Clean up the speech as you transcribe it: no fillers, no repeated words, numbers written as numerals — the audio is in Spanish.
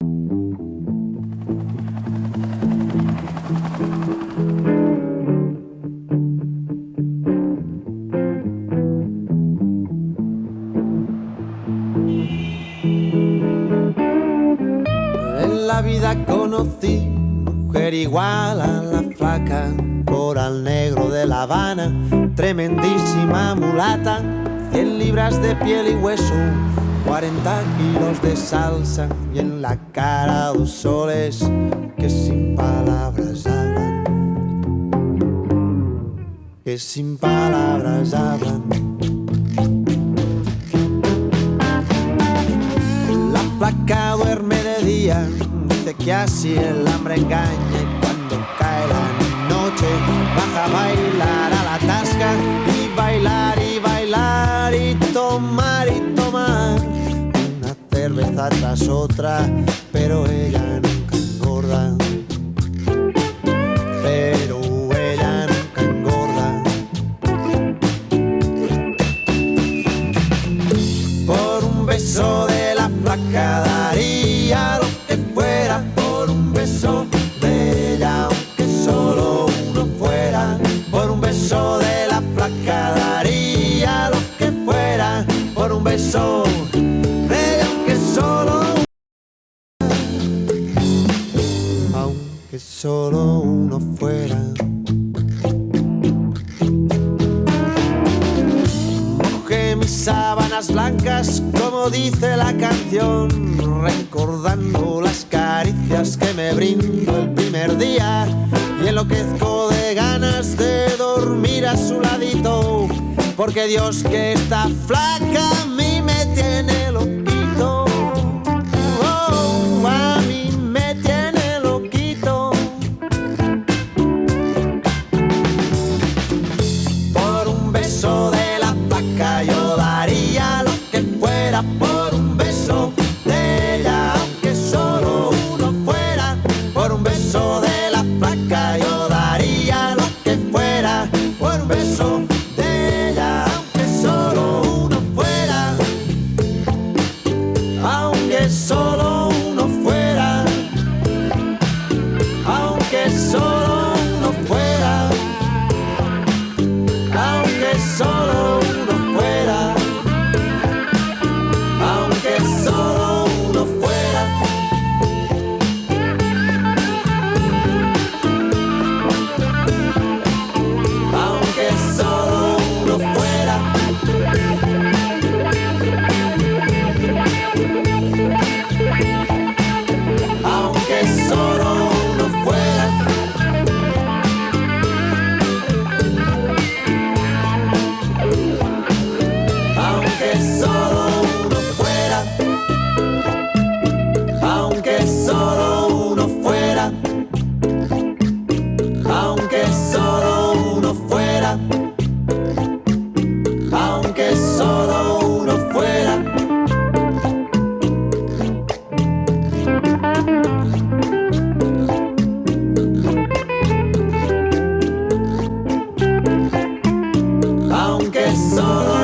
En la vida conocí mujer igual a la flaca, coral negro de La Habana, tremendísima mulata, 100 libras de piel y hueso, 40 kilos de salsa y en la cara 2 soles que sin palabras hablan, que sin palabras hablan. La flaca duerme de día, dice que así el hambre engaña, y cuando cae la noche baja a bailar a la tasca y bailar y bailar y tomar una cerveza tras otra, pero ella nunca engorda, pero ella nunca engorda. Por un beso de la flaca daría lo que fuera, por un beso de ella aunque solo uno fuera, por un beso de la flaca daría lo que fuera, por un beso de ella aunque solo, aunque solo uno fuera. Mojé mis sábanas blancas, como dice la canción, recordando las caricias que me brindó el primer día, y enloquezco de ganas de dormir a su ladito, porque Dios que está flaca a mí me tiene loquito. Oh, a mí me tiene loquito. Por un beso de la flaca yo daría lo que fuera, por un beso de ella aunque solo uno fuera, por un beso de la flaca yo daría lo que fuera, por un beso de ella aunque solo uno fuera, aunque solo uno fuera, aunque solo uno fuera, aunque solo uno fuera, aunque solo uno fuera. Aunque solo uno fuera. Aunque solo uno fuera. Aunque solo uno fuera. Aunque solo uno fuera. Aunque solo uno fuera. Aunque solo uno fuera. Aunque solo